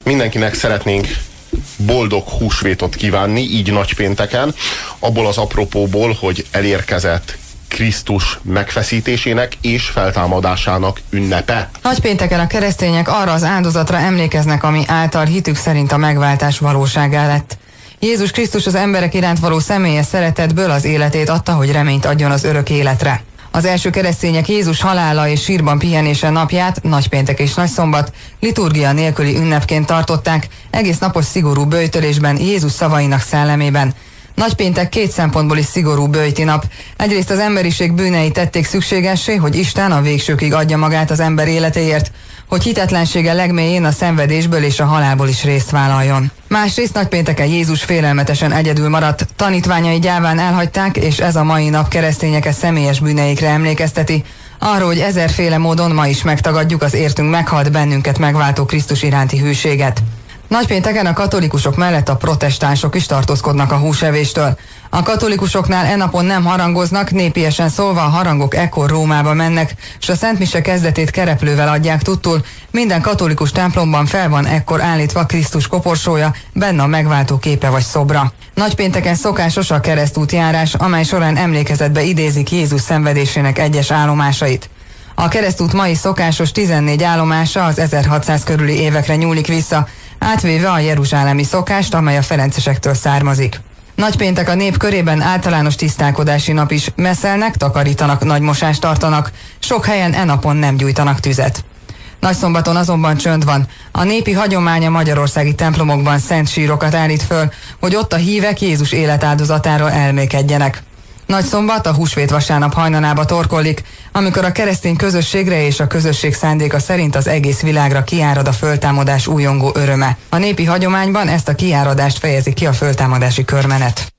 Mindenkinek szeretnénk boldog húsvétot kívánni, így nagypénteken, abból az apropóból, hogy elérkezett Krisztus megfeszítésének és feltámadásának ünnepe. Nagypénteken a keresztények arra az áldozatra emlékeznek, ami által hitük szerint a megváltás valóságá lett. Jézus Krisztus az emberek iránt való személyes szeretetből az életét adta, hogy reményt adjon az örök életre. Az első keresztények Jézus halála és sírban pihenése napját, nagypéntek és nagyszombat, liturgia nélküli ünnepként tartották, egész napos szigorú böjtölésben Jézus szavainak szellemében. Nagypéntek két szempontból is szigorú böjti nap. Egyrészt az emberiség bűnei tették szükségessé, hogy Isten a végsőkig adja magát az ember életéért, hogy hitetlensége legmélyén a szenvedésből és a halálból is részt vállaljon. Másrészt nagypénteken Jézus félelmetesen egyedül maradt, tanítványai gyáván elhagyták, és ez a mai nap keresztényeket személyes bűneikre emlékezteti, arról, hogy ezerféle módon ma is megtagadjuk az értünk meghalt bennünket megváltó Krisztus iránti hűséget. Nagypénteken a katolikusok mellett a protestánsok is tartózkodnak a húsevéstől. A katolikusoknál e napon nem harangoznak, népiesen szólva a harangok ekkor Rómába mennek, és a szentmise kezdetét kereplővel adják tudtul. Minden katolikus templomban fel van ekkor állítva Krisztus koporsója, benne a megváltó képe vagy szobra. Nagypénteken szokásos a keresztútjárás, amely során emlékezetbe idézik Jézus szenvedésének egyes állomásait. A keresztút mai szokásos 14 állomása az 1600 körüli évekre nyúlik vissza, átvéve a jeruzsálemi szokást, amely a ferencesektől származik. Nagypéntek a nép körében általános tisztálkodási nap is, messzelnek, takarítanak, nagymosást tartanak, sok helyen e napon nem gyújtanak tüzet. Nagyszombaton azonban csönd van. A népi hagyománya magyarországi templomokban szent sírokat állít föl, hogy ott a hívek Jézus életáldozatáról elmékedjenek. Nagyszombat a húsvét vasárnap hajnalába torkollik, amikor a keresztény közösségre és a közösség szándéka szerint az egész világra kiárad a föltámadás újongó öröme. A népi hagyományban ezt a kiáradást fejezi ki a föltámadási körmenet.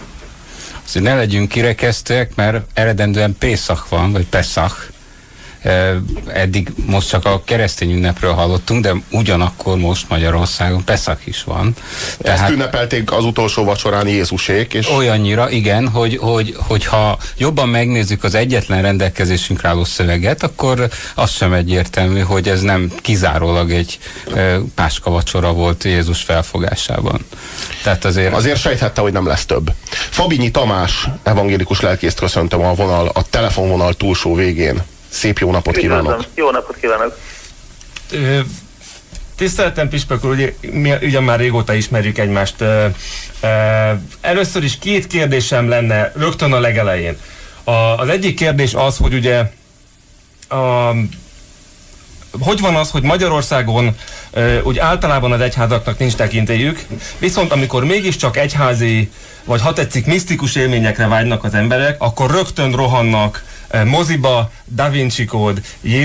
Azért ne legyünk kirekesztőek, mert eredendően Pészak van, vagy Peszach. Eddig most csak a keresztény ünnepről hallottunk, de ugyanakkor most Magyarországon Peszach is van. Ezt ünnepelték az utolsó vacsorán Jézusék. És olyannyira, igen, hogyha jobban megnézzük az egyetlen rendelkezésünkre álló szöveget, akkor az sem egyértelmű, hogy ez nem kizárólag egy páska vacsora volt Jézus felfogásában. Tehát azért sejthette, hogy nem lesz több. Fabinyi Tamás evangélikus lelkészt köszöntöm a telefonvonal túlsó végén. Szép jó napot kívánok! Jó napot kívánok! Tiszteletem Püspök úr, ugyan már régóta ismerjük egymást. Először is két kérdésem lenne rögtön a legelején. Az egyik kérdés az, hogy ugye hogy van az, hogy Magyarországon úgy általában az egyházaknak nincs tekintélyük, viszont amikor mégiscsak egyházi, vagy ha tetszik, misztikus élményekre vágynak az emberek, akkor rögtön rohannak moziba, Da Vinci Code,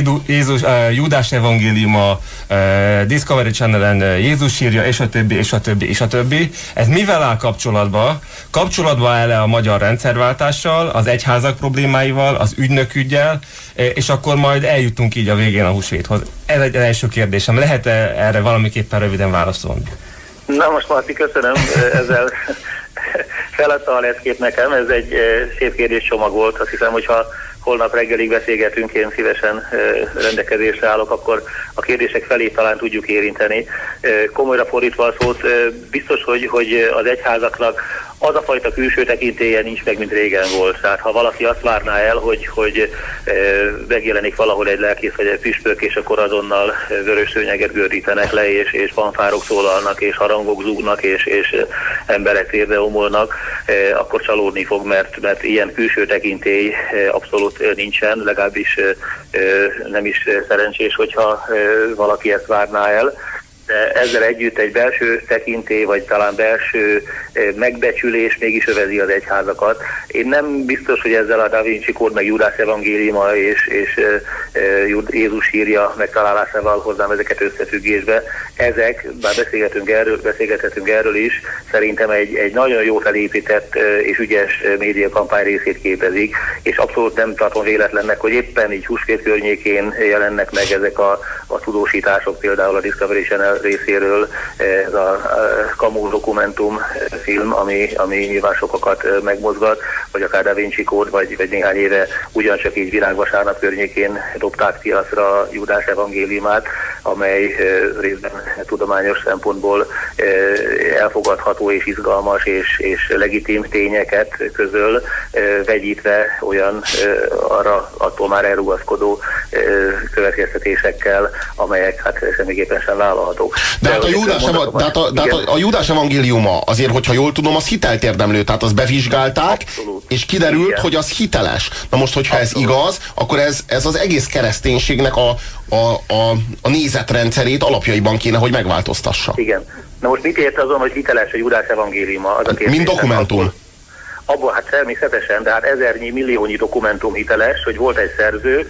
Júdás evangéliuma, Discovery Channel-en Jézus sírja, és a többi, és a többi, és a többi. Ez mivel áll kapcsolatba? Kapcsolatba áll-e a magyar rendszerváltással, az egyházak problémáival, az ügynöküggyel, és akkor majd eljutunk így a végén a húsvéthoz. Ez egy első kérdésem. Lehet-e erre valamiképpen röviden válaszolni? Na most Marti, köszönöm, ezzel feladta a leckét nekem, ez egy szép kérdéscsomag volt, azt hiszem, hogyha holnap reggelig beszélgetünk, én szívesen rendelkezésre állok, akkor a kérdések felé talán tudjuk érinteni. Komolyra fordítva a szót, biztos, hogy az egyházaknak az a fajta külső tekintélye nincs meg, mint régen volt. Tehát ha valaki azt várná el, hogy megjelenik valahol egy lelkész vagy egy püspök, és akkor azonnal vörös szőnyeget gördítenek le, és fanfárok szólalnak, és harangok zúgnak, és emberek térbe omolnak, akkor csalódni fog, mert ilyen külső tekintély abszolút nincsen, legalábbis nem is szerencsés, hogyha valaki ezt várná el. De ezzel együtt egy belső tekintély, vagy talán belső megbecsülés mégis övezi az egyházakat. Én nem biztos, hogy ezzel a Da Vinci Code, meg Júdás evangéliuma és Jézus sírja megtalálásával hozzám ezeket összefüggésbe. Ezek, bár beszélgethetünk erről is, szerintem egy nagyon jó felépített és ügyes médiakampány részét képezik, és abszolút nem tartom véletlennek, hogy éppen így húsvét környékén jelennek meg ezek a tudósítások, például a Discovery Channel részéről, ez a Camus dokumentum film, ami nyilván sokakat megmozgat, vagy akár Da Vinci Code, vagy néhány éve ugyancsak így Virágvasárnap környékén dobták piacra Júdás evangéliumát, amely részben tudományos szempontból elfogadható és izgalmas és legitim tényeket közöl, vegyítve olyan arra attól már elrugaszkodó következtetésekkel, amelyek hát semmiképpen sem vállalhatók. De hát a Júdás evangéliuma azért, hogyha jól tudom, az hitelt érdemlő, tehát azt bevizsgálták, abszolút. És kiderült, igen, hogy az hiteles. Na most, hogyha abszolút. Ez igaz, akkor ez az egész kereszténységnek a nézetrendszerét alapjaiban kéne, hogy megváltoztassa. Igen. Na most mit ért azon, hogy hiteles a Júdás evangéliuma? Az a kérdés, mint dokumentum. Abban hát természetesen, de hát ezernyi, milliónyi dokumentum hiteles, hogy volt egy szerző,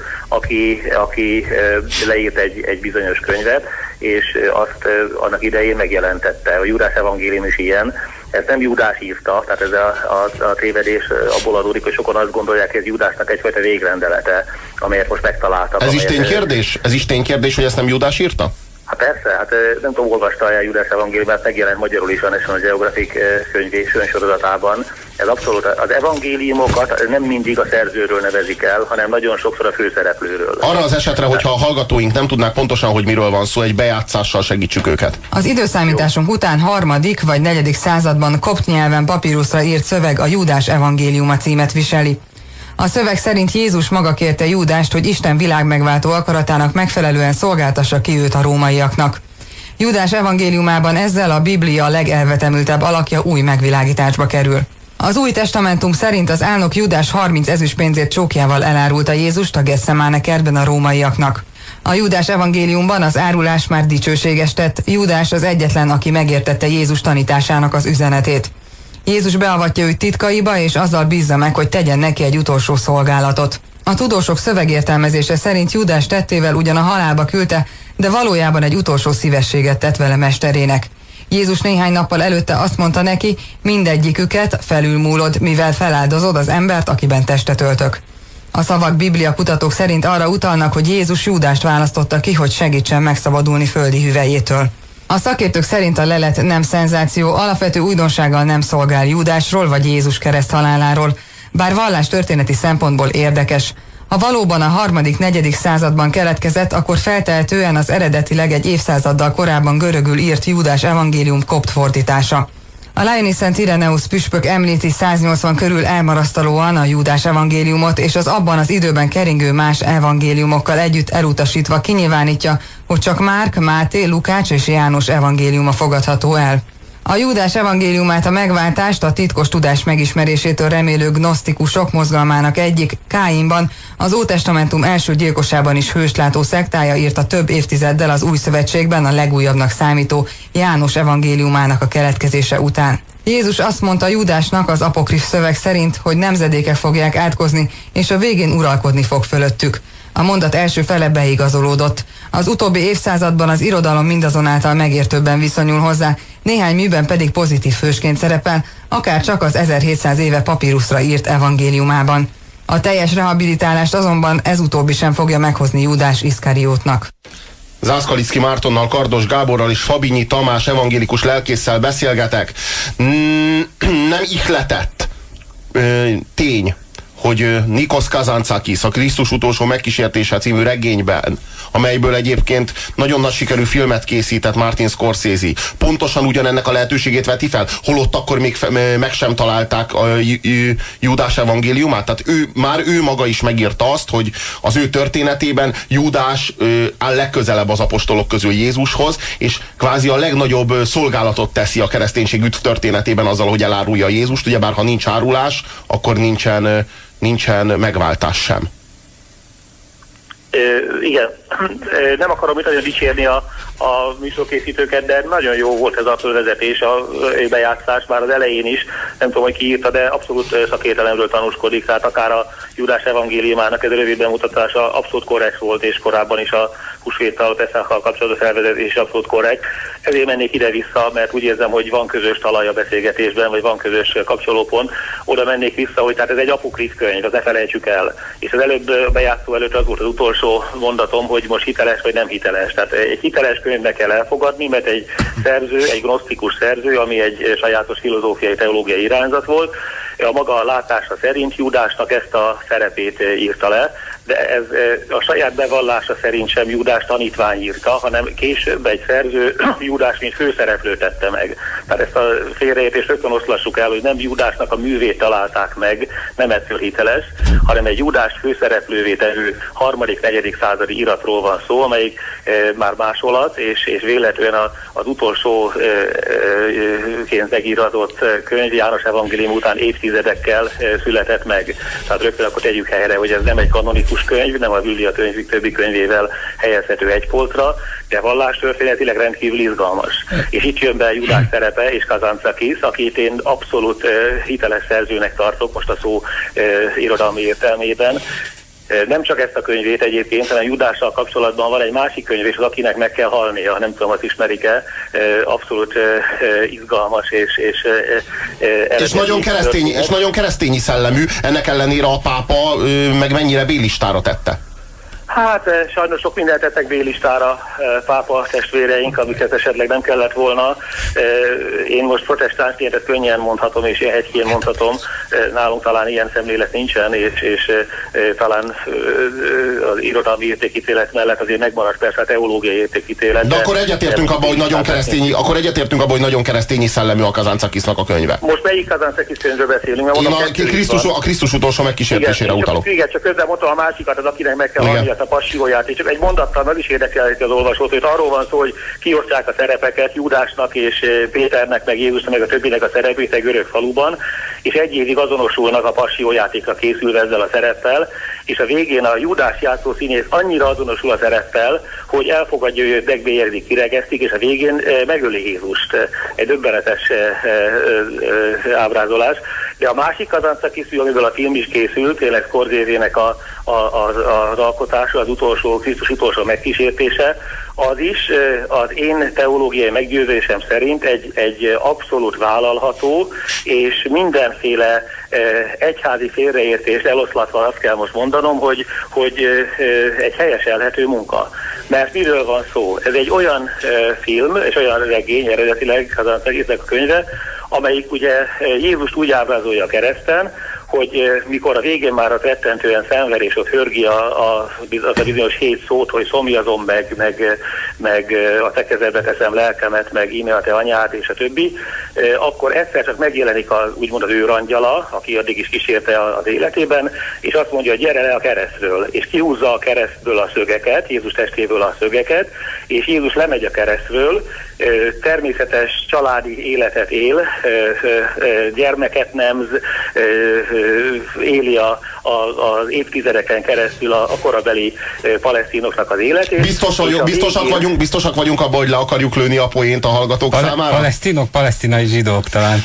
aki leírt egy bizonyos könyvet, és azt annak idején megjelentette. A Júdás evangélium is ilyen. Ezt nem Júdás írta, tehát ez a tévedés abból adódik, hogy sokan azt gondolják, hogy ez Júdásnak egyfajta végrendelete, amelyet most megtaláltak. Ez is ténykérdés? Ez is ténykérdés, hogy ezt nem Júdás írta? Hát persze, hát nem tudom, olvasta el Júdás evangéliumát, megjelent magyarul is a National Geographic könyvsorozatában. Ez abszolút, az evangéliumokat nem mindig a szerzőről nevezik el, hanem nagyon sokszor a főszereplőről. Arra az esetre, hogyha a hallgatóink nem tudnák pontosan, hogy miről van szó, egy bejátszással segítsük őket. Az időszámításunk után 3. vagy 4. században kopt nyelven papíruszra írt szöveg a Júdás evangéliuma címet viseli. A szöveg szerint Jézus maga kérte Júdást, hogy Isten világmegváltó akaratának megfelelően szolgáltassa ki őt a rómaiaknak. Júdás evangéliumában ezzel a Biblia legelvetemültebb alakja új megvilágításba kerül. Az Új Testamentum szerint az álnok Júdás 30 ezüstpénzért csókjával elárulta Jézust a Gesszemáne kertben a rómaiaknak. A Júdás evangéliumban az árulás már dicsőséges tett, Júdás az egyetlen, aki megértette Jézus tanításának az üzenetét. Jézus beavatja őt titkaiba, és azzal bízza meg, hogy tegyen neki egy utolsó szolgálatot. A tudósok szövegértelmezése szerint Júdás tettével ugyan a halálba küldte, de valójában egy utolsó szívességet tett vele mesterének. Jézus néhány nappal előtte azt mondta neki, mindegyiküket felülmúlod, mivel feláldozod az embert, akiben testet öltök. A szavak Biblia kutatók szerint arra utalnak, hogy Jézus Júdást választotta ki, hogy segítsen megszabadulni földi hüvelyétől. A szakértők szerint a lelet nem szenzáció, alapvető újdonsággal nem szolgál Júdásról vagy Jézus kereszthaláláról, bár vallástörténeti szempontból érdekes. Ha valóban a 3.-4. században keletkezett, akkor feltehetően az eredetileg egy évszázaddal korábban görögül írt Júdás evangélium kopt fordítása. A Lyoni Szent Ireneus püspök említi 180 körül elmarasztalóan a Júdás evangéliumot, és az abban az időben keringő más evangéliumokkal együtt elutasítva kinyilvánítja, hogy csak Márk, Máté, Lukács és János evangéliuma fogadható el. A Júdás evangéliumát a megváltást a titkos tudás megismerésétől remélő gnosztikusok mozgalmának egyik, Káinban, az Ótestamentum első gyilkosában is hőslátó szektája írta több évtizeddel az Új Szövetségben a legújabbnak számító János evangéliumának a keletkezése után. Jézus azt mondta Júdásnak az apokrif szöveg szerint, hogy nemzedékek fogják átkozni, és a végén uralkodni fog fölöttük. A mondat első fele beigazolódott. Az utóbbi évszázadban az irodalom mindazonáltal megértőbben viszonyul hozzá, néhány műben pedig pozitív hősként szerepel, akár csak az 1700 éve papíruszra írt evangéliumában. A teljes rehabilitálást azonban ez utóbbi sem fogja meghozni Júdás Iszkariótnak. Zászkalicki Mártonnal, Kardos Gáborral és Fabinyi Tamás evangélikus lelkésszel beszélgetek. Nem ihletett tény, hogy Nikos Kazantzakis a Krisztus utolsó megkísértése című regényben, amelyből egyébként nagyon nagy sikerű filmet készített Martin Scorsese, pontosan ugyanennek a lehetőségét veti fel, holott akkor még meg sem találták a Júdás evangéliumát. Tehát ő maga is megírta azt, hogy az ő történetében Júdás áll legközelebb az apostolok közül Jézushoz, és kvázi a legnagyobb szolgálatot teszi a kereszténység történetében azzal, hogy elárulja Jézust. Ugyebár ha nincs árulás, akkor nincsen megváltás sem. Igen, nem akarom itt nagyon dicsérni a műsorkészítőket, de nagyon jó volt ez a fölvezetés, a bejátszás, már az elején is, nem tudom, hogy ki írta, de abszolút szakértelemről tanúskodik, tehát akár a Júdás evangéliumának ez a rövid bemutatása abszolút korrekt volt, és korábban is a húsvéttal, Peszakkal kapcsolatos felvezetés abszolút korrekt. Ezért mennék ide-vissza, mert úgy érzem, hogy van közös talaj a beszélgetésben, vagy van közös kapcsolópont. Oda mennék vissza, hogy tehát ez egy apokrif könyv, azt ne felejtsük el. És az előbb bejátszó előtt az volt az utolsó mondatom, hogy most hiteles vagy nem hiteles. Tehát egy hiteles könyvnek kell elfogadni, mert egy szerző, egy gnosztikus szerző, ami egy sajátos filozófiai, teológiai irányzat volt, a maga látása szerint Júdásnak ezt a szerepét írta le, de ez a saját bevallása szerint sem Júdás tanítvány írta, hanem később egy szerző Júdás mint főszereplő tette meg. Tehát ezt a félreértést rögtön oszlassuk el, hogy nem Júdásnak a művét találták meg, nem ettől hiteles, hanem egy Júdás főszereplővé tevő 3.-4. századi iratról van szó, amelyik már másolat, és véletlenül az utolsóként megíratott könyv János evangélium után évtizedekkel született meg. Tehát rögtön akkor tegyük helyre, hogy ez nem egy kanonikus könyv, nem a Biblia többi könyvével helyezhető egy polcra, de vallástörténetileg rendkívül izgalmas. És itt jön be Júdás szerepe és Kazantzakis, akit én abszolút hiteles szerzőnek tartok most a szó irodalmi értelmében. Nem csak ezt a könyvét egyébként, hanem Judással kapcsolatban van egy másik könyv, és az Akinek meg kell halnia, nem tudom, azt ismerik-e, abszolút izgalmas és nagyon keresztényi szellemű, ennek ellenére a pápa meg mennyire B-listára tette. Hát sajnos sok mindent tettek B-listára pápa testvéreink, amiket esetleg nem kellett volna. Én most protestánsként ezt könnyen mondhatom, és ilyen hegyként mondhatom. Nálunk talán ilyen szemlélet nincsen, és talán az irodalmi értékítélet mellett azért megmaradt persze a teológiai értékítélet. De akkor egyetértünk abban, hogy nagyon keresztényi szellemű a Kazantzakisnak a könyve. Most melyik Kazantzakis könyvről beszélünk? Én a Krisztus utolsó megkísértésére utalok. Igen, csak közben mondtam a másikat, az Akinek meg kell halnia, a Passióját, és csak egy mondattal meg is érdekelheti az olvasót, hogy arról van szó, hogy kiosztják a szerepeket Júdásnak és Péternek, meg Jézusnak, meg a többinek a szerepét egy görög faluban, és egy évig azonosulnak a Passiójátékra készülve ezzel a szereppel, és a végén a Júdás játszó színész annyira azonosul a szereppel, hogy elfogadja, hogy őt megbélyegzik, kiregesztik, és a végén megöli Jézust. Egy döbbenetes ábrázolás. De a másik Kazantzakis, amiből a film is készült, tényleg Scorsese-nek az alkotása, az Krisztus utolsó megkísértése, az is az én teológiai meggyőzésem szerint egy abszolút vállalható, és mindenféle egyházi félreértést eloszlatva azt kell most mondanom, hogy egy helyeselhető munka. Mert miről van szó? Ez egy olyan film, és olyan regény eredetileg Kazantzakisnek a könyve, amelyik ugye Jézust úgy ábrázolja a kereszten, hogy mikor a végén már a rettentően szenved, és ott hörgi az a bizonyos 7 szót, hogy szomjazom meg a te kezedbe teszem lelkemet, meg íme a te anyád, és a többi, akkor egyszer csak megjelenik úgymond az őrangyala, aki addig is kísérte az életében, és azt mondja, hogy gyere le a keresztről, és kihúzza a keresztből a szögeket, Jézus testéből a szögeket, és Jézus lemegy a keresztről, természetes családi életet él, gyermeket nemz, éli az évtizedeken keresztül a korabeli palesztinoknak az életét. Biztosak vagyunk abban, hogy le akarjuk lőni a poént a hallgatók számára? Palesztinai zsidók talán.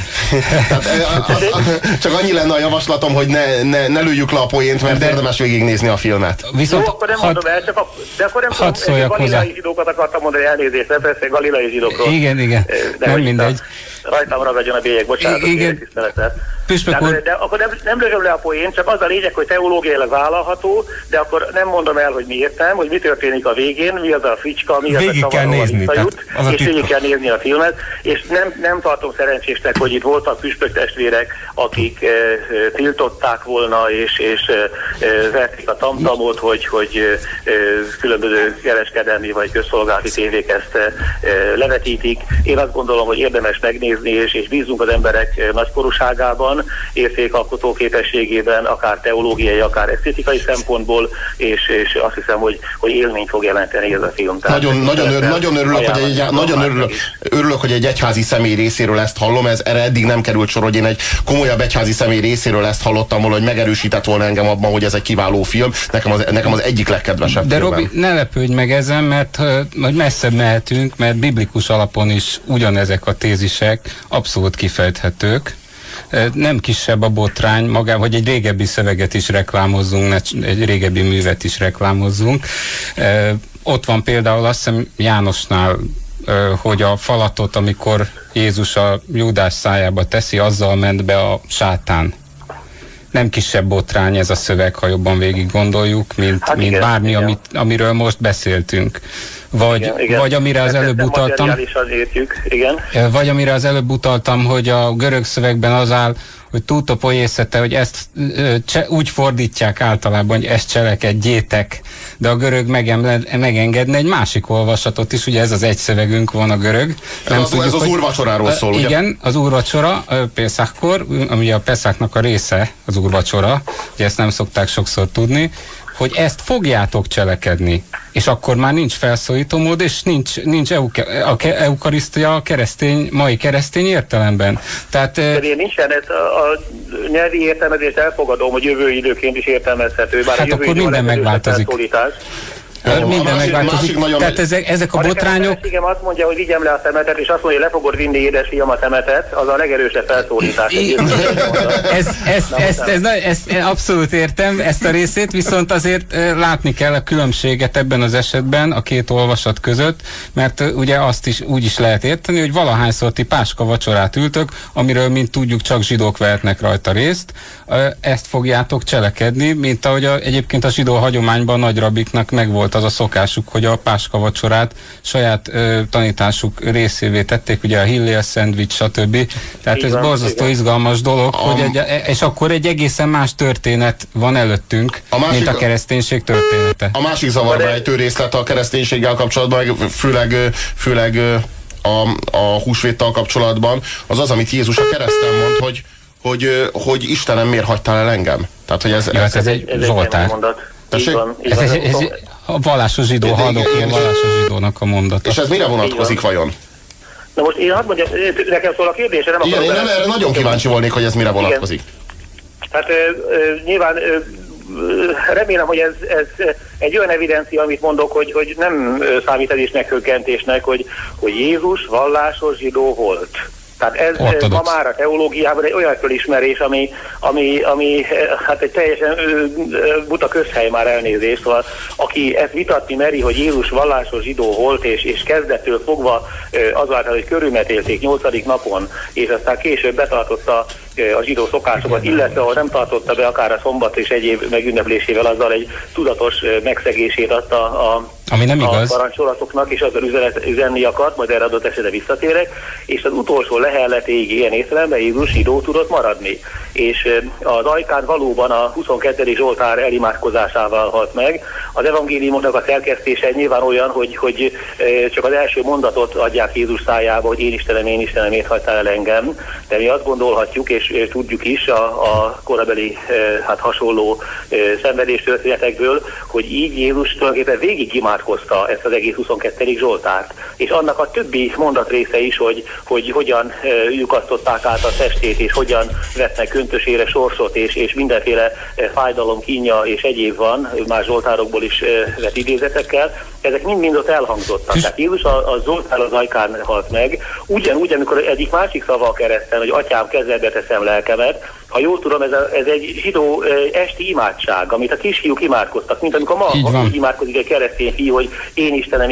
Csak annyi lenne a javaslatom, hogy ne lőjük le a poént, mert érdemes végignézni a filmet. Viszont akkor nem mondom el, de akkor nem tudom, galilei zsidókat akartam mondani, elnézést, nem persze galilei zsidókról. Igen, nem mindegy. Rajtam ragadjon a bélyeg, bocsánat, tisztelettel. De akkor nem lövöm le a poént, csak az a lényeg, hogy teológiailag vállalható, de akkor nem mondom el, hogy miért nem, hogy mi történik a végén, mi az a fricska, mi az végig a kell nézni, és végig kell nézni a filmet, és nem tartom szerencsésnek, hogy itt voltak püspök testvérek, akik tiltották volna, és verték a tamtamot, hogy különböző kereskedelmi vagy közszolgálati tévék ezt levetítik. Én azt gondolom, hogy érdemes megnézni, és bízunk az emberek nagykorúságában, értékalkotó képességében, akár teológiai, akár esztétikai szempontból, és azt hiszem, hogy élményt fog jelenteni ez a film. Nagyon örülök, hogy egy egyházi személy részéről ezt hallom, erre eddig nem került sor, hogy én egy komolyabb egyházi személy részéről ezt hallottam volna, hogy megerősített volna engem abban, hogy ez egy kiváló film. Nekem az egyik legkedvesebb De filmem. Robi, ne lepődj meg ezen, mert hogy messzebb mehetünk, mert biblikus alapon is ugyanezek a tézisek abszolút kifejthetők. Nem kisebb a botrány magában, hogy egy régebbi szöveget is reklámozzunk, egy régebbi művet is reklámozzunk. Ott van például azt hiszem Jánosnál, hogy a falatot, amikor Jézus a Júdás szájába teszi, azzal ment be a sátán. Nem kisebb botrány ez a szöveg, ha jobban végig gondoljuk, mint bármi, amiről most beszéltünk. Vagy amire az előbb utaltam. Értjük, igen. Vagy amire az előbb utaltam, hogy a görög szövegben az áll, hogy túltó poészete, hogy ezt úgy fordítják általában, hogy ezt cselekedjétek, de a görög megengedne egy másik olvasatot is, ugye ez az egy szövegünk van a görög. Ez az úrvacsoráról szól, ugye? Igen, az úrvacsora Pészákkor, ami a Peszáknak a része, az úrvacsora, ugye ezt nem szokták sokszor tudni, hogy ezt fogjátok cselekedni, és akkor már nincs felszólító mód, és nincs eukarisztia mai keresztény értelemben. Tehát, de nincsen, ez a nyelvi értelmezést elfogadom, hogy jövő időként is értelmezhető, bár hát a jövő akkor minden megváltozik. Minden megváltozik. Tehát ezek a botrányok... Igen, azt mondja, hogy vigyem le a szemetet, és azt mondja, hogy le fogod vinni, édesfiam, a szemetet, az a legerősebb felszólítás. Ezt abszolút értem, ezt a részét, viszont azért látni kell a különbséget ebben az esetben a két olvasat között, mert ugye azt is úgy is lehet érteni, hogy valahányszor ti páska vacsorát ültök, amiről, mint tudjuk, csak zsidók vehetnek rajta részt, ezt fogjátok cselekedni, mint ahogy egyébként a zsidó hagyományban nagy rabiknak megvolt az a szokásuk, hogy a páska vacsorát saját tanításuk részévé tették, ugye a hillél szendvics, stb. Tehát ez borzasztó izgalmas dolog, és akkor egy egészen más történet van előttünk, mint a kereszténység története. A másik zavarba ejtő részlet a kereszténységgel kapcsolatban, főleg a húsvéttal kapcsolatban, az, amit Jézus a kereszten mond, hogy Istenem, miért hagytál el engem? Tehát, hogy ez egy Zsoltár. Ez a vallásos zsidó, haldokló vallásos zsidónak a mondata. És ez mire vonatkozik vajon? Na most én hadd mondjam, nekem szól a kérdése, nem igen, akarom... én erre nagyon kíváncsi volnék, hogy ez mire vonatkozik. Hát nyilván remélem, hogy ez egy olyan evidencia, amit mondok, hogy nem számít ez is meghökkentésnek, hogy Jézus vallásos zsidó volt. Tehát ez ma már a teológiában egy olyan fölismerés, ami hát egy teljesen buta közhely, már elnézést, szóval aki ezt vitatni meri, hogy Jézus vallásos zsidó volt, és kezdettől fogva azáltal, hogy körülmetélték 8. napon, és aztán később betartotta a zsidó szokásokat, illetve ha nem tartotta be akár a szombat és egyéb megünneplésével, azzal egy tudatos megszegését adta ami nem igaz. A parancsolatoknak, és azzal üzenni akart, majd erre adott esetre visszatérek, és az utolsó lehelletéig ilyen értelemben Jézus zsidó tudott maradni. És az ajkán valóban a 22. Zsoltár elimádkozásával halt meg. Az evangéliumoknak a szerkesztése nyilván olyan, hogy csak az első mondatot adják Jézus szájába, hogy én Istenem, miért hagytál el engem. De mi azt gondolhatjuk, és tudjuk is a korabeli hasonló szenvedéstörténetekből, hogy így Jézus tulajdonképpen végig imádkozta ezt az egész 22. Zsoltárt. És annak a többi mondatrésze is, hogy hogyan lyukasztották át a testét, és hogyan vetnek köntösére sorsot, és mindenféle fájdalom, kínja és egyéb van, más zsoltárokból is vett idézetekkel, ezek mind ott elhangzottak. Tehát Jézus a Zsoltár az ajkán halt meg, ugyanúgy, amikor egyik másik szava a kereszten, hogy Atyám, kezedbe teszem lelkemet, ha jól tudom, ez egy zsidó esti imádság, amit a kisfiúk imádkoztak, mint amikor ma imádkozik egy keresztény fiú, hogy én Istenem,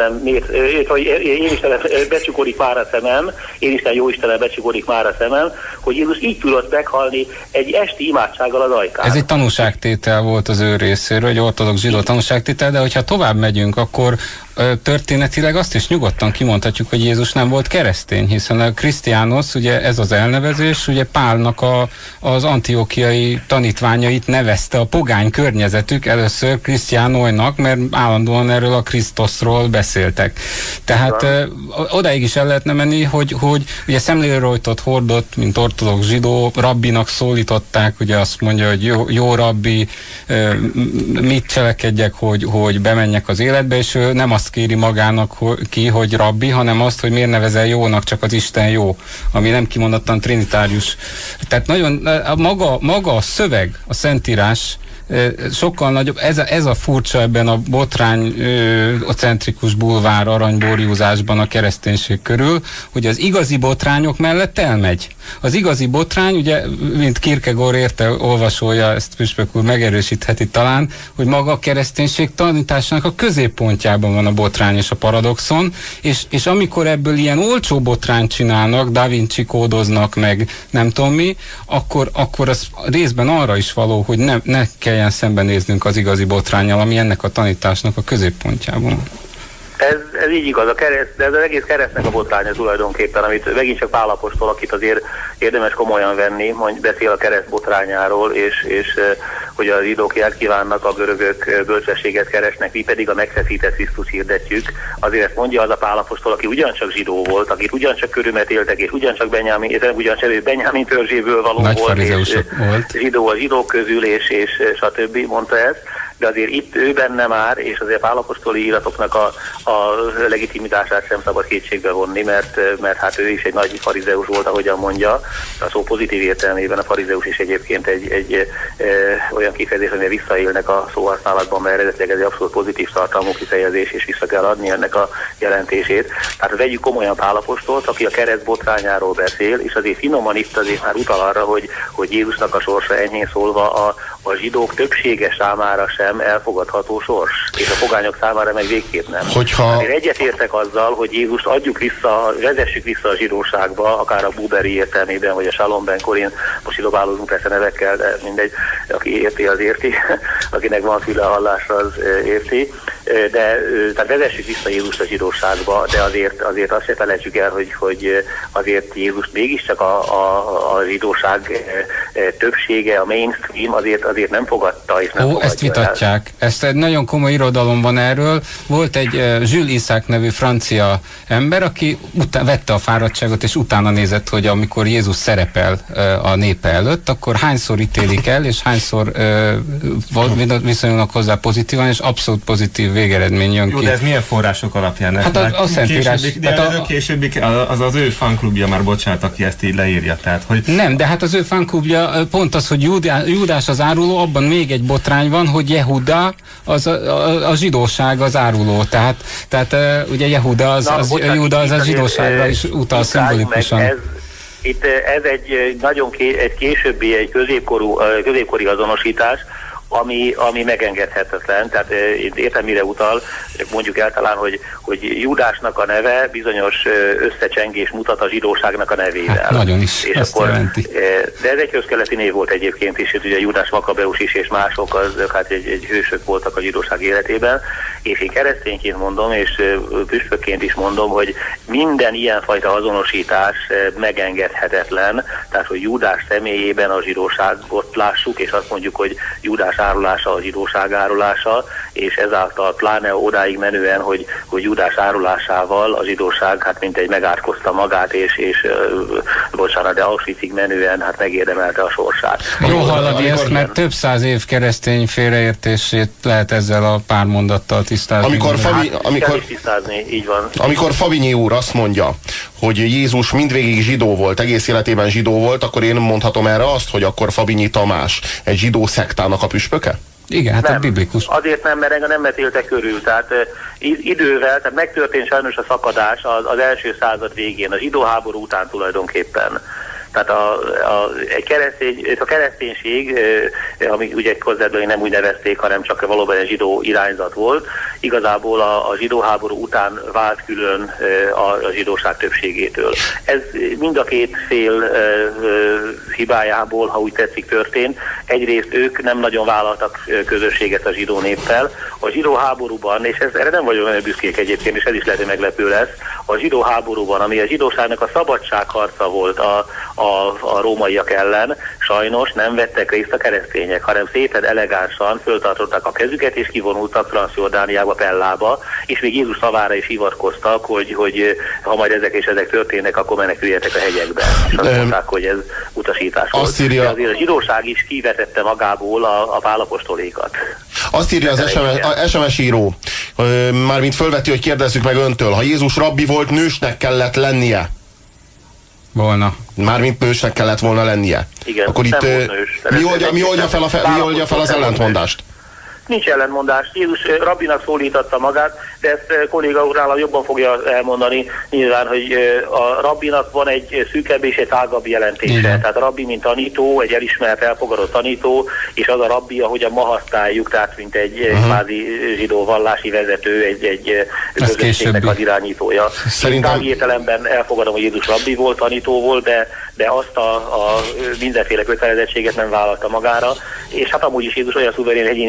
én Istenem, becsukódik már a szemem, én Isten, jó Istenem, becsukódik már a szemem, hogy Jézus így tudott meghalni egy esti imádsággal az ajkán. Ez egy tanúságtétel volt az ő részéről, egy ortodox zsidó tanúságtétel, de hogyha tovább megyünk, akkor történetileg azt is nyugodtan kimondhatjuk, hogy Jézus nem volt keresztény, hiszen a Krisztiánosz, ugye ez az elnevezés, ugye Pálnak az antiókiai tanítványait nevezte a pogány környezetük először Krisztiánóinak, mert állandóan erről a Krisztoszról beszéltek. Tehát odáig is el lehetne menni, hogy ugye szemlélrojtot hordott, mint ortodox zsidó, rabbinak szólították, ugye azt mondja, hogy jó rabbi, mit cselekedjek, hogy bemenjek az életbe, és ő nem azt kéri magának ki, hogy rabbi, hanem azt, hogy miért nevezel jónak, csak az Isten jó, ami nem kimondottan trinitárius. Tehát nagyon maga a szöveg, a Szentírás sokkal nagyobb, ez a furcsa ebben a botrány centrikus bulvár aranyborjúzásban a kereszténység körül, hogy az igazi botrányok mellett elmegy. Az igazi botrány, ugye, mint Kierkegaard olvasója, ezt Püspök úr megerősítheti talán, hogy maga a kereszténység tanításának a középpontjában van a botrány és a paradoxon, és amikor ebből ilyen olcsó botrányt csinálnak, Da Vinci kódoznak meg, nem tudom mi, akkor az részben arra is való, hogy ne kelljen szembenéznünk az igazi botránnyal, ami ennek a tanításnak a középpontjában. Ez ez így igaz, de ez az egész keresztnek a botránya tulajdonképpen, amit megint csak Pál apostol, akit azért érdemes komolyan venni, beszél a kereszt botrányáról, és hogy a zsidók jelt kívánnak, a görögök bölcsességet keresnek, mi pedig a megfeszített Krisztus hirdetjük. Azért ezt mondja az a Pál apostol, aki ugyancsak zsidó volt, akik ugyancsak körülmet éltek, és ugyancsak Benjamin törzséből való volt, és zsidó a zsidók közül, és stb. Mondta ezt. De azért itt ő benne már, és azért Pál apostoli íratoknak a legitimitását sem szabad kétségbe vonni, mert hát ő is egy nagy farizeus volt, ahogyan mondja. A szó pozitív értelmében a farizeus is egyébként egy olyan kifejezés, amire visszaélnek a szóhasználatban, mert eredetileg ez egy abszolút pozitív tartalmú kifejezés, és vissza kell adni ennek a jelentését. Tehát vegyük komolyan Pál apostolt, aki a kereszt botrányáról beszél, és azért finoman itt azért már utal arra, hogy Jézusnak a sorsa enyhén szólva a zsidók többsége számára sem elfogadható sors, és a pogányok számára meg végképp nem. Én egyetértek azzal, hogy Jézust vezessük vissza a zsidóságba, akár a Buberi értelmében, vagy a Shalom Ben Korin, most idobálózunk persze nevekkel, de mindegy, aki érti, az érti, akinek van füle hallásra, az érti, tehát vezessük vissza Jézust a zsidóságba, de azért azt se felejtsük el, hogy azért Jézust mégiscsak a zsidóság többsége, a mainstream azért nem fogadta, és nem fogadja. Ezt vitatják. Ezt egy nagyon komoly irodalom van erről. Volt egy Jules Isaac nevű francia ember, aki vette a fáradtságot, és utána nézett, hogy amikor Jézus szerepel a népe előtt, akkor hányszor ítélik el, és hányszor viszonyulnak hozzá pozitívan, és abszolút pozitív végeredmény jön ki. Jó, de ez milyen források alapján? Hát a Szentírás. Későbbi, az ő fanklubja már, bocsánat, aki ezt így leírja. Tehát, hogy... Nem, de hát az ő fanklubja pont az, hogy Júdás az áruló, abban még egy botrány van, hogy Jehuda a zsidóság az áruló. Tehát ugye Jehuda Júda az a zsidóságra is utal szimbolikusan. Ez egy nagyon egy középkori azonosítás, ami megengedhetetlen. Tehát értem, mire utal, mondjuk el talán, hogy Júdásnak a neve bizonyos összecsengés mutat a zsidóságnak a nevével. Hát nagyon is, és ezt akkor, jelenti. De ez egy közkeleti név volt egyébként is, és ugye Júdás Makabeus is, és mások, hát egy hősök voltak a zsidóság életében, és én keresztényként mondom, és püspökként is mondom, hogy minden ilyenfajta azonosítás megengedhetetlen, tehát hogy Júdás személyében a zsidóságot lássuk, és azt mondjuk, hogy Júdás árulása a zsidóság árulása, és ezáltal pláne odáig menően, hogy Júdás árulásával a zsidóság hát mintegy megátkozta magát, és bocsánat, de Auschwitzig menően hát megérdemelte a sorsát. Jó hallani ezt, mert több száz év keresztény félreértését lehet ezzel a pár mondattal tisztázni. Amikor Fabinyi úr azt mondja, hogy Jézus mindvégig zsidó volt, egész életében zsidó volt, akkor én mondhatom erre azt, hogy akkor Fabinyi Tamás egy zsidó szektának a püspöke? Igen, hát a biblikus. Azért nem, mert engem nem metélte körül. Tehát idővel, tehát megtörtént sajnos a szakadás az első század végén, a zsidó háború után tulajdonképpen. Tehát a kereszténység, ami ugye közvetlenül nem úgy nevezték, hanem csak valóban egy zsidó irányzat volt, igazából a zsidó háború után vált külön a zsidóság többségétől. Ez mind a két fél hibájából, ha úgy tetszik, történt. Egyrészt ők nem nagyon vállaltak közösséget a zsidó néppel. A zsidó háborúban, és erre nem vagyok olyan büszkék egyébként, és ez is lehet, hogy meglepő lesz, a zsidó háborúban, ami a zsidóságnak a szabadságharca volt a rómaiak ellen, sajnos nem vettek részt a keresztények, hanem szépen elegánsan föltartották a kezüket, és kivonultak Transzjordániába, Pellába, és még Jézus szavára is hivatkoztak, hogy ha majd ezek történnek, akkor meneküljetek a hegyekbe. És azt mondták, hogy ez utasítás volt. De azért a zsidóság is kivetette magából a Pál apostolékat. Azt írja az SMS író, mármint fölveti, hogy kérdezzük meg öntől, ha Jézus rabbi volt, nősnek kellett lennie. Volna. Mármint nősnek kellett volna lennie. Igen, akkor itt mi oldja fel az ellentmondást? Nincs ellentmondás. Jézus rabbinak szólította magát, de ezt kolléga úr nálam jobban fogja elmondani nyilván, hogy a rabbinak van egy szűkebb és egy tágabb jelentése. Igen. Tehát a rabbi, mint tanító, egy elismert, elfogadott tanító, és az a rabbi, ahogyan ma használjuk, tehát mint egy kvázi zsidó vallási vezető, egy közösségnek az irányítója. Szerintem tági értelemben elfogadom, hogy Jézus rabbi volt, tanító volt, de azt a mindenféle kötelezettséget nem vállalta magára, és hát amúgy is Jézus olyan szuverén egyéniség volt,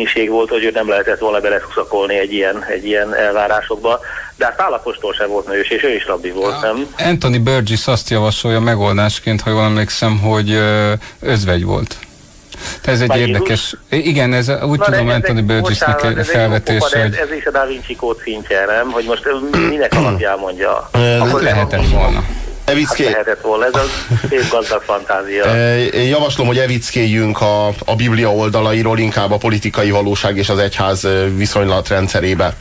hogy őt nem lehetett volna beleszuszakolni egy ilyen elvárásokba, de hát Pál apostol sem volt nős, és ő is rabbi volt, nem? Anthony Burgess azt javasolja megoldásként, ha jól emlékszem, hogy özvegy volt. Ez egy érdekes... Igen, ez úgy tudom Anthony Burgessnek felvetés, hogy... Ez is a Da Vinci kód szintje, nem? Hogy most minek alapján mondja. Akkor lehetett volna. Lehetett volna, ez az szép gazdag fantázia. Javaslom, hogy evickéljünk a Biblia oldalairól inkább a politikai valóság és az egyház viszonylatrendszerébe.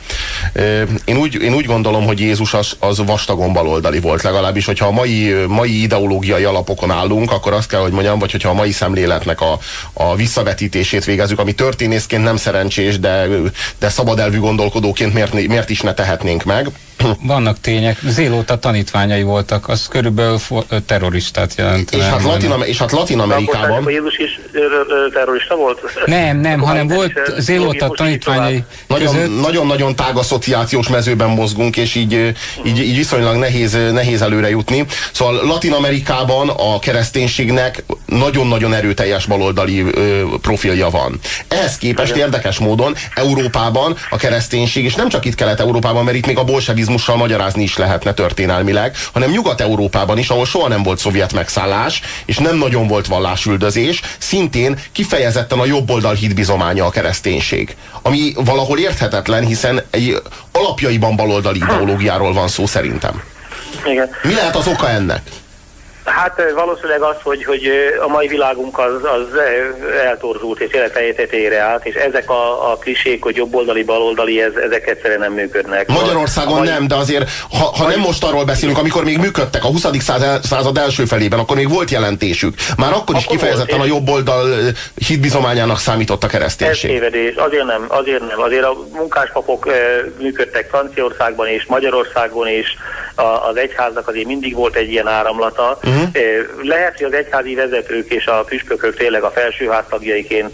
Én úgy gondolom, hogy Jézus az vastagon baloldali volt, legalábbis, hogyha a mai ideológiai alapokon állunk, akkor azt kell, hogy mondjam, vagy hogyha a mai szemléletnek a visszavetítését végezzük, ami történészként nem szerencsés, de szabadelvű gondolkodóként miért is ne tehetnénk meg. Vannak tények, Zélóta tanítványai voltak, az körülbelül terroristát jelent. És hát Latin-Amerikában... A Jézus is terrorista volt? Nem, hanem volt Zélóta tanítványai között. Nagyon-nagyon tág asszociációs mezőben mozgunk, és így viszonylag nehéz előre jutni. Szóval Latin-Amerikában a kereszténységnek nagyon-nagyon erőteljes baloldali profilja van. Ehhez képest érdekes módon Európában a kereszténység, és nem csak itt Kelet-Európában, mert itt még a bolsevizmussal magyarázni is lehetne történelmileg, hanem Nyugat-Európában is, ahol soha nem volt szovjet megszállás, és nem nagyon volt vallásüldözés, szintén kifejezetten a jobb oldal hitbizománya a kereszténység. Ami valahol érthetetlen, hiszen egy alapjaiban baloldali ideológiáról van szó szerintem. Igen. Mi lehet az oka ennek? Hát valószínűleg az, hogy a mai világunk az eltorzult és életetére állt, és ezek a klisék, hogy jobboldali, baloldali, ezek egyszerűen nem működnek. Magyarországon nem, de azért, ha nem most arról beszélünk, amikor még működtek a 20. század első felében, akkor még volt jelentésük. Már akkor is kifejezetten a jobboldal hitbizományának számított a kereszténység. Ez tévedés, azért nem. Azért a munkáspapok működtek Franciaországban és Magyarországon, és az egyháznak azért mindig volt egy ilyen áramlata. Lehet, hogy az egyházi vezetők és a püspökök tényleg a felsőház tagjaiként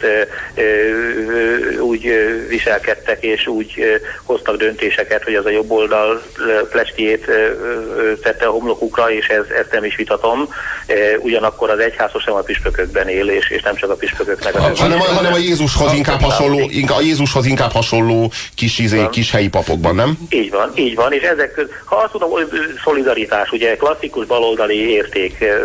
úgy viselkedtek, és úgy hoztak döntéseket, hogy az a jobb oldal plestjét tette a homlokukra, és ezt nem is vitatom. Ugyanakkor az egyház sem a püspökökben él, és nem csak a püspököknek. Hanem a Jézushoz inkább hasonló kis helyi papokban, nem? Így van, és ezek között, ha azt mondom, hogy szolidaritás, ugye klasszikus baloldali érték,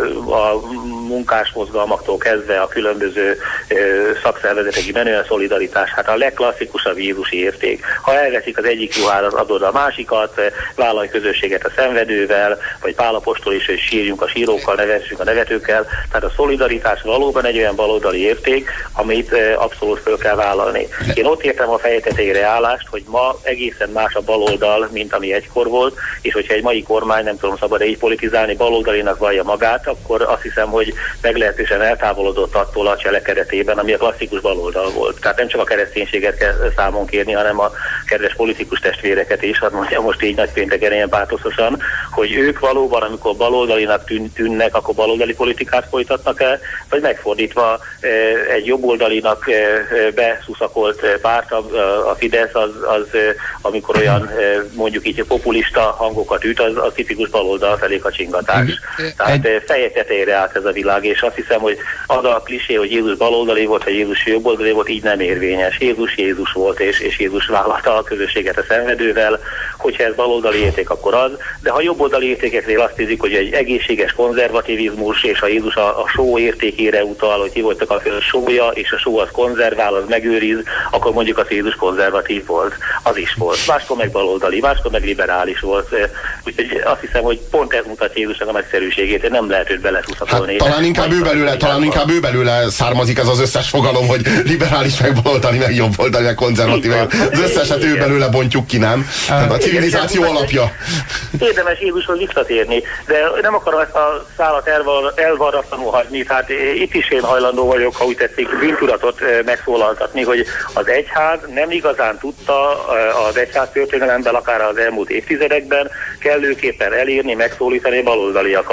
a munkásmozgalmaktól kezdve a különböző szakszervezetekig menően szolidaritás, hát a legklasszikusabb jézusi érték. Ha elveszik az egyik ruhádat, adod a másikat, vállalj közösséget a szenvedővel, vagy Pál apostol is, hogy sírjunk a sírókkal, nevessünk a nevetőkkel. Tehát a szolidaritás valóban egy olyan baloldali érték, amit abszolút föl kell vállalni. Én ott értem a fejtetejére állást, hogy ma egészen más a baloldal, mint ami egykor volt, és hogyha egy mai kormány, nem tudom, szabad-e így politizálni, baloldalinak vallja magát, akkor azt hiszem, hogy meglehetősen eltávolodott attól a cselekedetében, ami a klasszikus baloldal volt. Tehát nem csak a kereszténységet kell számon kérni, hanem a kedves politikus testvéreket is, hát mondja most így nagypénteken ilyen pátoszosan, hogy ők valóban, amikor baloldalinak tűnnek, akkor baloldali politikát folytatnak el, vagy megfordítva egy jobboldalinak beszuszakolt párt, a Fidesz, az amikor olyan mondjuk így populista hangokat üt, az tipikus baloldal felé kacsingatás. Tehát feje tetejére állt ez a világ, és azt hiszem, hogy az a klisé, hogy Jézus baloldali volt, vagy Jézus jobboldali volt, így nem érvényes. Jézus volt, és Jézus vállalta a közösséget a szenvedővel, hogyha ez baloldali érték, akkor az, de ha jobboldali értékeknél azt hiszik, hogy egy egészséges konzervativizmus, és ha Jézus a só értékére utal, hogy ki voltak a sója, és a só az konzervál, az megőriz, akkor mondjuk az Jézus konzervatív volt. Az is volt. Máskor meg baloldali, máskor meg liberális volt. Úgyhogy azt hiszem, hogy pont ez mutatja Jézusnak a nagyszerűségét, talán nem lehet őt beleszuszakolni. Hát, talán inkább ő belőle származik ez az összes fogalom, hogy liberális, meg baloldali, meg jobboldali, meg konzervatív. Az összeset ő belőle bontjuk ki, nem? A civilizáció alapja. Érdemes Jézushoz visszatérni, de nem akarom ezt a szálat elvarratlanul hagyni, tehát itt is én hajlandó vagyok, ha úgy tetszik, bűntudatot megszólaltatni, hogy az egyház nem igazán tudta az egyház történelemben, akár az elmúlt évtizedekben kellőképpen elérni, megszólítani baloldaliakat.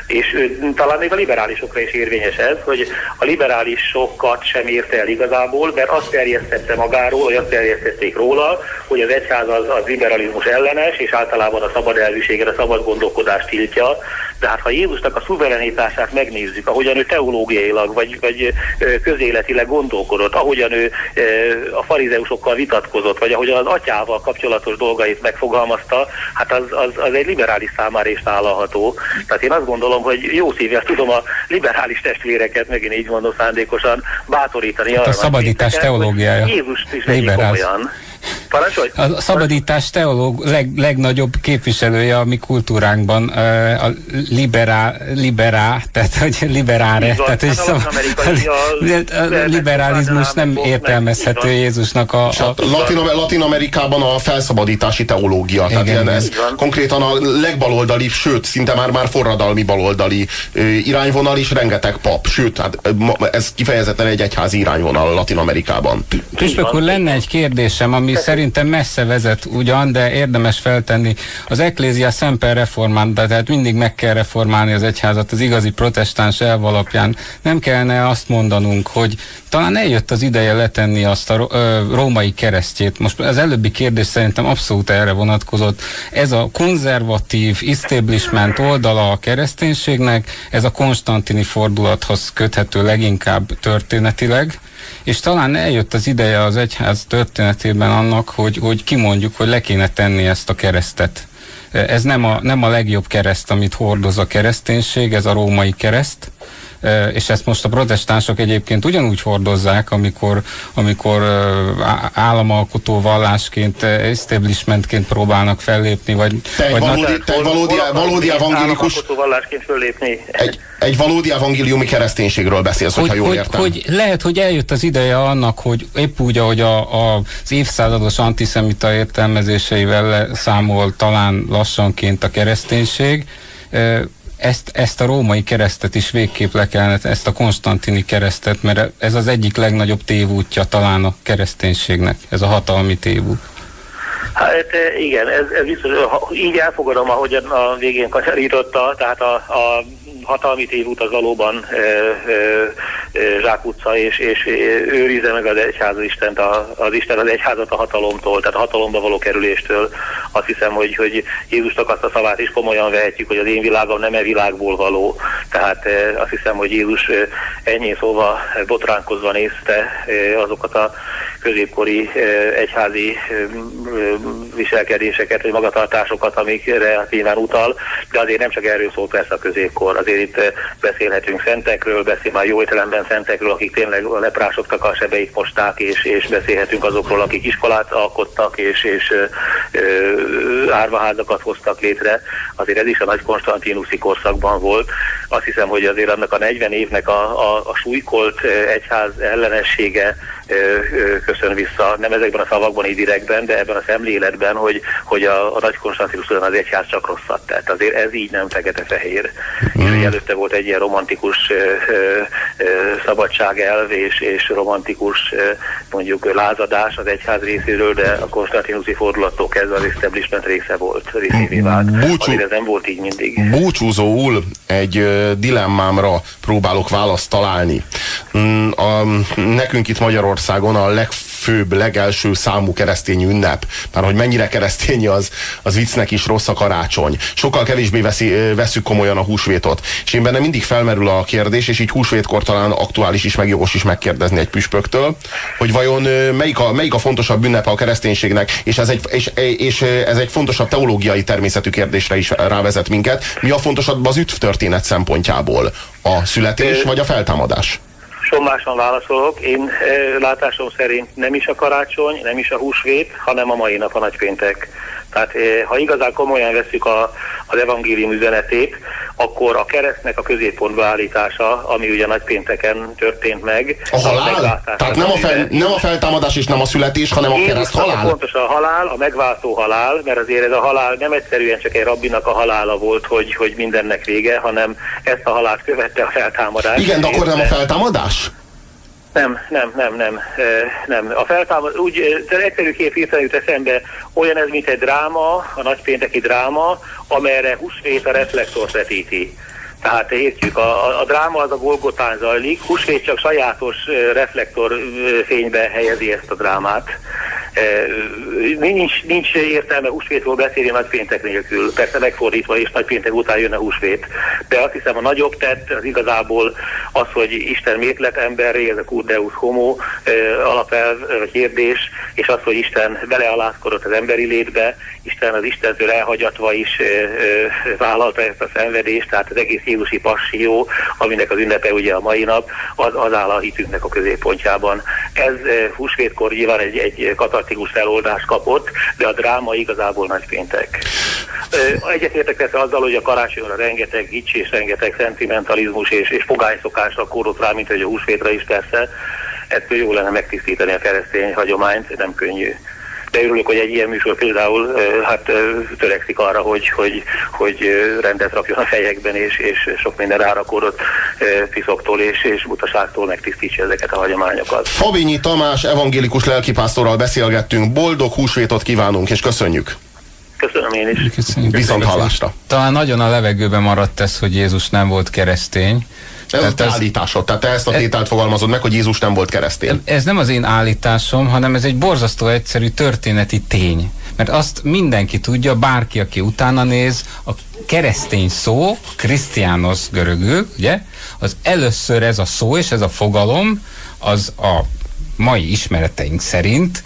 És talán még a liberálisokra is érvényes ez, hogy a liberálisokat sem érte el igazából, mert azt terjesztette magáról, vagy azt terjesztették róla, hogy az egyház az liberalizmus ellenes, és általában a szabad elvűséget, a szabad gondolkodást tiltja. De hát ha Jézusnak a szuverenitását megnézzük, ahogyan ő teológiailag, vagy közéletileg gondolkodott, ahogyan ő a farizeusokkal vitatkozott, vagy ahogyan az atyával kapcsolatos dolgait megfogalmazta, hát az egy liberális számára is vállalható. Tehát én azt gondolom, hogy jó szívvel tudom a liberális testvéreket, megint így mondom szándékosan, bátorítani arra. A szabadítás teológiája. Jézust is vegyük komolyan. Parancsolj? A szabadítás legnagyobb képviselője a mi kultúránkban, a liberá, tehát hogy liberáre, tehát hogy a liberalizmus nem értelmezhető Jézusnak a Latin Amerikában a felszabadítási teológia, tehát igen, ez konkrétan a legbaloldali, sőt, szinte már forradalmi baloldali irányvonal is, rengeteg pap, sőt, hát ez kifejezetten egy egyházi irányvonal Latin Amerikában. Püspök úr, lenne egy kérdésem, ami szerintem messze vezet ugyan, de érdemes feltenni. Az Ecclesia Semper Reformanda, tehát mindig meg kell reformálni az egyházat az igazi protestáns elv alapján. Nem kellene azt mondanunk, hogy talán eljött az ideje letenni azt a római keresztjét. Most az előbbi kérdés szerintem abszolút erre vonatkozott. Ez a konzervatív establishment oldala a kereszténységnek, ez a konstantini fordulathoz köthető leginkább történetileg, és talán eljött az ideje az egyház történetében annak, hogy kimondjuk, hogy le kéne tenni ezt a keresztet. Ez nem a legjobb kereszt, amit hordoz a kereszténység, ez a római kereszt, és ezt most a protestánsok egyébként ugyanúgy hordozzák, amikor államalkotó vallásként, establishmentként próbálnak fellépni, vagy valódi evangélikus vallásként fellépni. Egy valódi evangéliumi kereszténységről beszélsz, hogyha jól értem. Hogy lehet, hogy eljött az ideje annak, hogy épp úgy, ahogy az évszázados antiszemita értelmezéseivel számol talán lassanként a kereszténység, ezt a római keresztet is végképp le kellene, ezt a konstantini keresztet, mert ez az egyik legnagyobb tévútja talán a kereszténységnek, ez a hatalmi tévút. Hát igen, ez biztos, így elfogadom, ahogyan a végén kacsarította, tehát a hatalmi tévút az valóban zsákutca, és őrizze meg az egyház Istent, az Isten az egyházat a hatalomtól, tehát a hatalomba való kerüléstől. Azt hiszem, hogy Jézusnak azt a szavát is komolyan vehetjük, hogy az én világom nem világból való. Tehát azt hiszem, hogy Jézus ennyi szóval botránkozva nézte azokat a középkori egyházi viselkedéseket, vagy magatartásokat, amikre nyilván utal, de azért nem csak erről szól persze a középkor. Azért itt beszélhetünk szentekről, már jó értelemben szentekről, akik tényleg a leprásoknak a sebeit mosták, és beszélhetünk azokról, akik iskolát alkottak, és árvaházakat hoztak létre. Azért ez is a nagy konstantinuszi korszakban volt. Azt hiszem, hogy azért annak a 40 évnek a súlykolt egyház ellenessége köszön vissza, nem ezekben a szavakban, így direktben, de ebben a szemléletben, hogy a nagy Konstantinus után az egyház csak rosszat tett. Azért ez így nem fekete-fehér. És hogy előtte volt egy ilyen romantikus szabadságelv és romantikus mondjuk lázadás az egyház részéről, de a konstantinuszi fordulattól kezdve az establishment részévé vált. Azért ez nem volt így mindig. Búcsúzóul egy dilemmámra próbálok választ találni. Nekünk itt Magyarországon a legfőbb, legelső számú keresztény ünnep, már hogy mennyire keresztény az viccnek is rossz a karácsony. Sokkal kevésbé veszük komolyan a húsvétot. És én benne mindig felmerül a kérdés, és így húsvétkor talán aktuális is, meg jogos is megkérdezni egy püspöktől, hogy vajon melyik a fontosabb ünnepe a kereszténységnek, és ez egy fontosabb teológiai természetű kérdésre is rávezet minket. Mi a fontosabb az üdvtörténet szempontjából? A születés vagy a feltámadás? Sommásan válaszolok. Én látásom szerint nem is a karácsony, nem is a húsvét, hanem a mai nap, a nagypéntek. Tehát ha igazán komolyan vesszük az evangélium üzenetét, akkor a keresztnek a középpontba állítása, ami ugye nagypénteken történt meg. A halál? Tehát nem a feltámadás és nem a születés, hanem a kereszt halál? Fontos a halál, a megváltó halál, mert azért ez a halál nem egyszerűen csak egy rabbinak a halála volt, hogy mindennek vége, hanem ezt a halált követte a feltámadás. Igen, de akkor nem a feltámadás? Nem. A feltámadás, úgy egyszerű kép hirtelen jut eszembe, olyan ez, mint egy dráma, a nagypénteki dráma, amelyre húsvét a reflektort vetíti. Tehát értjük, a dráma az a Golgotán zajlik, Húsvét csak sajátos reflektorfénybe helyezi ezt a drámát. Nincs értelme húsvétról beszélni nagypéntek nélkül, persze megfordítva és nagypéntek után jön a húsvét. De azt hiszem a nagyobb tett az igazából az, hogy Isten miért lett emberré, ez a cur deus homo alapelv kérdés, és az, hogy Isten belealázkodott az emberi létbe, Isten az Istentől elhagyatva is vállalta ezt a szenvedést, tehát az egész jézusi passzió, aminek az ünnepe ugye a mai nap, az áll a hitünknek a középpontjában. Ez húsvétkor nyilván egy katartikus feloldást kapott, de a dráma igazából nagypéntek. Egyetértek persze azzal, hogy a karácsonyra rengeteg gics és rengeteg szentimentalizmus és pogány szokásra kórott rá, mint hogy a húsvétra is persze. Ettől jó lenne megtisztítani a keresztény hagyományt, nem könnyű. De örülök, hogy egy ilyen műsor például törekszik arra, hogy rendet rakjon a fejekben, és sok minden rárakódott tiszoktól és butaságtól megtisztítsa ezeket a hagyományokat. Fabinyi Tamás evangélikus lelkipásztorral beszélgettünk, boldog húsvétot kívánunk, és köszönjük. Köszönöm én is. Köszönjük. Viszont hallásra. Talán nagyon a levegőben maradt ez, hogy Jézus nem volt keresztény. Ez az állításod, tehát te ezt a tételt fogalmazod meg, hogy Jézus nem volt keresztény. Ez nem az én állításom, hanem ez egy borzasztó egyszerű történeti tény. Mert azt mindenki tudja, bárki, aki utána néz, a keresztény szó, Christianos görögül, ugye, az először ez a szó és ez a fogalom, az a mai ismereteink szerint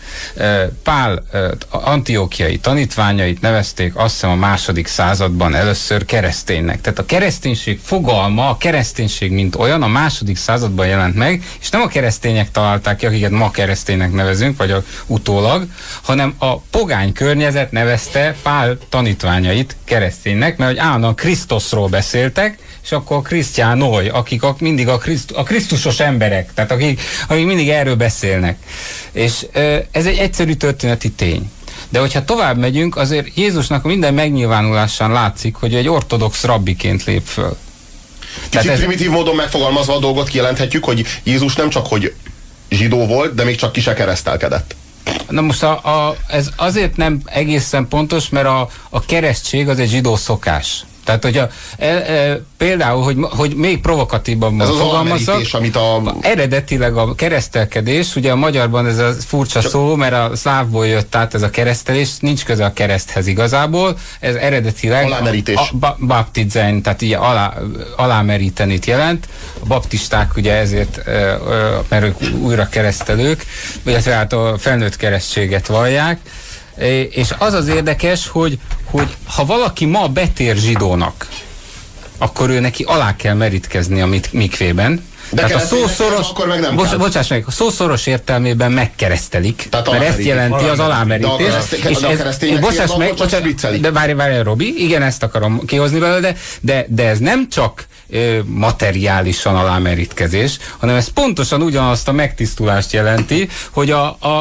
Pál antiókiai tanítványait nevezték azt hiszem a második században először kereszténynek. Tehát a kereszténység fogalma, a kereszténység mint olyan a második században jelent meg, és nem a keresztények találták ki, akiket ma kereszténynek nevezünk, vagy utólag, hanem a pogány környezet nevezte Pál tanítványait kereszténynek, mert hogy állandóan Krisztusról beszéltek, és akkor a krisztiánoi, akik mindig a krisztusos emberek, tehát akik mindig erről beszélnek. És ez egy egyszerű történeti tény. De hogyha tovább megyünk, azért Jézusnak minden megnyilvánulásán látszik, hogy egy ortodox rabbiként lép föl. Kicsit primitív módon megfogalmazva a dolgot kijelenthetjük, hogy Jézus nem csak hogy zsidó volt, de még csak ki se keresztelkedett. Na most ez azért nem egészen pontos, mert a keresztség az egy zsidó szokás. Tehát, hogyha például, hogy még provokatívabban fogalmazzak, eredetileg a keresztelkedés, ugye a magyarban ez a furcsa szó, mert a szlávból jött át ez a keresztelés, nincs köze a kereszthez igazából, ez eredetileg baptizen, tehát ugye alámerítenit jelent. A baptisták ugye ezért, mert ők újra keresztelők, illetve hát a felnőtt keresztséget vallják. És az az érdekes, hogy ha valaki ma betér zsidónak, akkor ő neki alá kell merítkezni a mikvében. Tehát a szószoros, bocsáss meg, a szószoros értelmében megkeresztelik, tehát mert ezt jelenti az alámerítés. Bocsáss meg, de várj, Robi, igen, ezt akarom kihozni belőle, de ez nem csak materiálisan alámerítkezés, hanem ez pontosan ugyanazt a megtisztulást jelenti, hogy,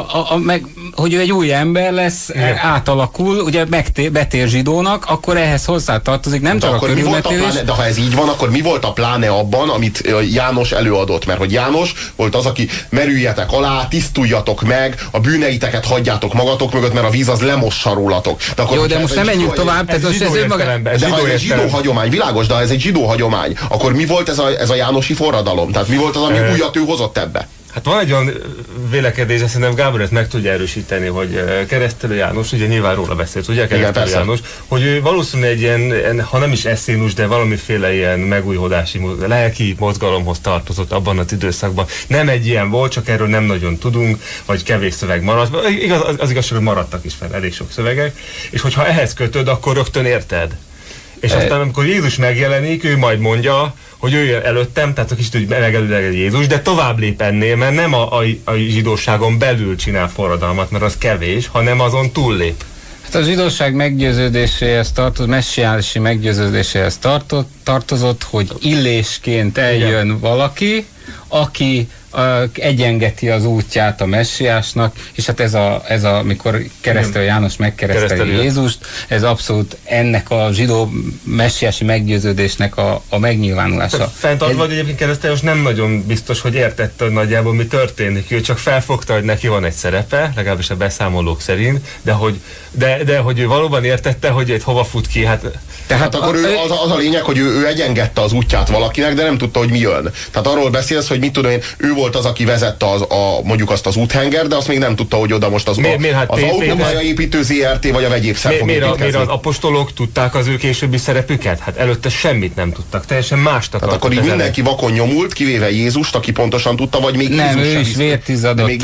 hogy ő egy új ember lesz, átalakul, ugye betér zsidónak, akkor ehhez hozzátartozik nem csak a körülmetélés. De ha ez így van, akkor mi volt a pláne abban, amit János előadott? Mert hogy János volt az, aki merüljetek alá, tisztuljatok meg, a bűneiteket hagyjátok magatok mögött, mert a víz az lemossa rólatok. Jó, de most nem menjünk tovább. De ha ez egy zsidó hagyomány, világos, de ha ez egy zsidó hagyomány, akkor mi volt ez a jánosi forradalom? Tehát mi volt az, ami újat ő hozott ebbe? Hát van egy olyan vélekedés, azt szerintem Gábor ezt meg tudja erősíteni, hogy Keresztelő János, ugye nyilván róla beszélt, ugye Keresztelő János, hogy ő valószínűleg egy ilyen, ha nem is eszénus, de valamiféle ilyen megújulódási, lelki mozgalomhoz tartozott abban az időszakban. Nem egy ilyen volt, csak erről nem nagyon tudunk, vagy kevés szöveg maradt. Az igazság, hogy maradtak is fel elég sok szövegek, és hogyha ehhez kötöd, akkor rögtön érted. És aztán, amikor Jézus megjelenik, ő majd mondja, hogy ő jön előttem, tehát a kicsit úgy megelőleg Jézus, de tovább lép ennél, mert nem a zsidóságon belül csinál forradalmat, mert az kevés, hanem azon túllép. Hát a zsidóság meggyőződéséhez tartozott, messiánsi meggyőződéséhez tartozott, hogy illésként eljön valaki, aki egyengeti az útját a messiásnak, és hát ez a mikor keresztel János megkereszteli Jézust, ez abszolút ennek a zsidó messiási meggyőződésnek a megnyilvánulása. Fenntartva, hogy egyébként keresztel nem nagyon biztos, hogy értette, hogy nagyjából mi történik. Ő csak felfogta, hogy neki van egy szerepe, legalábbis a beszámolók szerint, de hogy ő valóban értette, hogy egy hova fut ki, Tehát akkor az a lényeg, hogy ő egyengedte az útját valakinek, de nem tudta, hogy mi jön. Tehát arról beszélsz, hogy mit tudom én, ő volt az, aki vezette mondjuk azt az úthenger, de azt még nem tudta, hogy oda most az autópályaépítő ZRT vagy a vegyépszer fog építkezni. Miért az apostolok tudták az ő későbbi szerepüket? Hát előtte semmit nem tudtak, teljesen mást akartak. Tehát akkor így mindenki vakon nyomult, kivéve Jézust, aki pontosan tudta, vagy még nem, Jézus ő is vértizadott.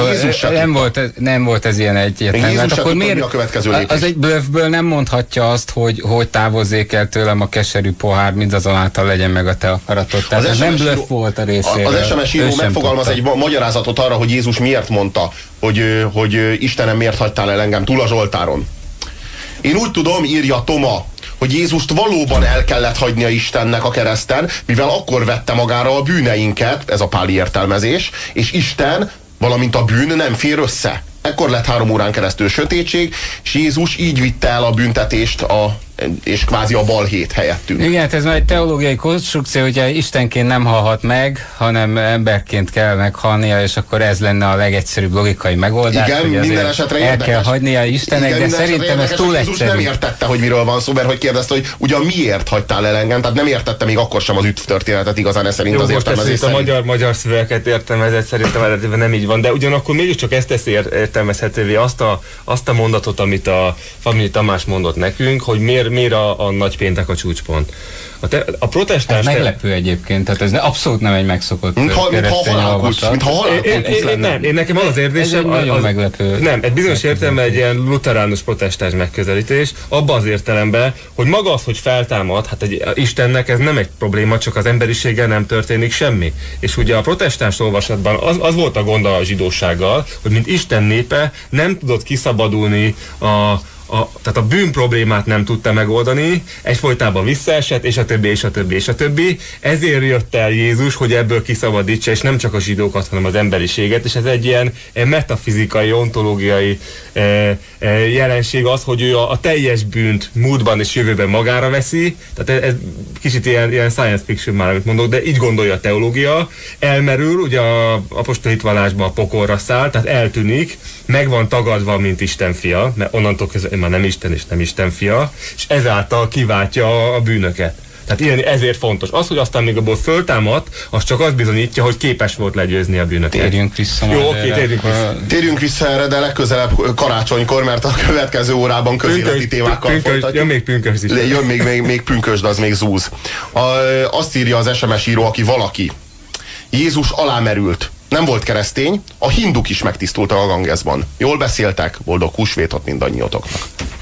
Nem volt ez ilyen egyetlen. Hát akkor miért a következő lépés? Az egy blöffből nem mondhatja azt, hogy távozzék el tőlem a keserű pohár, mindazonáltal legyen meg a te akaratod. Tehát ez nem blöff volt a részéről. Az SMS író megfogalmaz egy magyarázatot arra, hogy Jézus miért mondta, hogy Istenem, miért hagytál el engem túl a Zsoltáron. Én úgy tudom, írja Toma, hogy Jézust valóban el kellett hagynia Istennek a kereszten, mivel akkor vette magára a bűneinket, ez a páli értelmezés, és Isten, valamint a bűn nem fér össze. Ekkor lett 3 órán keresztül sötétség, és Jézus így vitte el a büntetést és kvázi a balhét helyettünk. Igen, hát ez már egy teológiai konstrukció, hogyha Istenként nem halhat meg, hanem emberként kell meghalnia, és akkor ez lenne a legegyszerűbb logikai megoldás. Igen, minden esetre el kell hagynia Istennek, de szerintem ez túl egyszerű. Jézus nem értette, hogy miről van szó, mert hogy kérdezte, hogy ugyan miért hagytál el engem, tehát nem értette még akkor sem az üdvtörténetet igazán, ez szerint az értelmezés szerint. A magyar szövegeket értelmezett, szerintem eredetiben nem így van, de ugyanakkor mégiscsak ezt teszi értelmezhetővé azt a mondatot, amit a Family Tamás mondott nekünk, hogy miért a nagypéntek a csúcspont. A protestáns... Ez meglepő egyébként, tehát ez abszolút nem egy megszokott keresztény olvasat. Nem, én nekem az az érzésem... nagyon meglepő. Nem, egy bizonyos értelemben egy ilyen luteránus protestáns megközelítés, abban az értelemben, hogy maga az, hogy feltámad, hát Istennek ez nem egy probléma, csak az emberiséggel nem történik semmi. És ugye a protestáns olvasatban az volt a gond a zsidósággal, hogy mint Isten népe nem tudott kiszabadulni tehát a bűn problémát nem tudta megoldani, egyfolytában visszaesett, és a többi, és a többi, és a többi. Ezért jött el Jézus, hogy ebből kiszabadítsa, és nem csak a zsidókat, hanem az emberiséget, és ez egy ilyen metafizikai, ontológiai jelenség az, hogy ő a teljes bűnt múltban és jövőben magára veszi, tehát ez kicsit ilyen science fiction már, amit mondok, de így gondolja a teológia, elmerül, ugye a apostoli hitvallásban a pokolra száll, tehát eltűnik, meg van tagadva, mint Isten fia, mert onnantól kezdve már nem Isten és nem Isten fia, és ezáltal kiváltja a bűnöket. Tehát ezért fontos. Az, hogy aztán még abból föltámadt, az csak azt bizonyítja, hogy képes volt legyőzni a bűnöket. Térjünk vissza. Jó, oké, térjünk vissza. Térjünk vissza erre, de legközelebb karácsonykor, mert a következő órában közéleti témákkal folytatjuk. Jön még pünkösd is. Jön még pünkösd, az még zúz. Azt írja az SMS író, aki valaki. Jézus alámerült. Nem volt keresztény, a hinduk is megtisztultak a Gangesban. Jól beszéltek, boldog húsvétot mindannyiotoknak.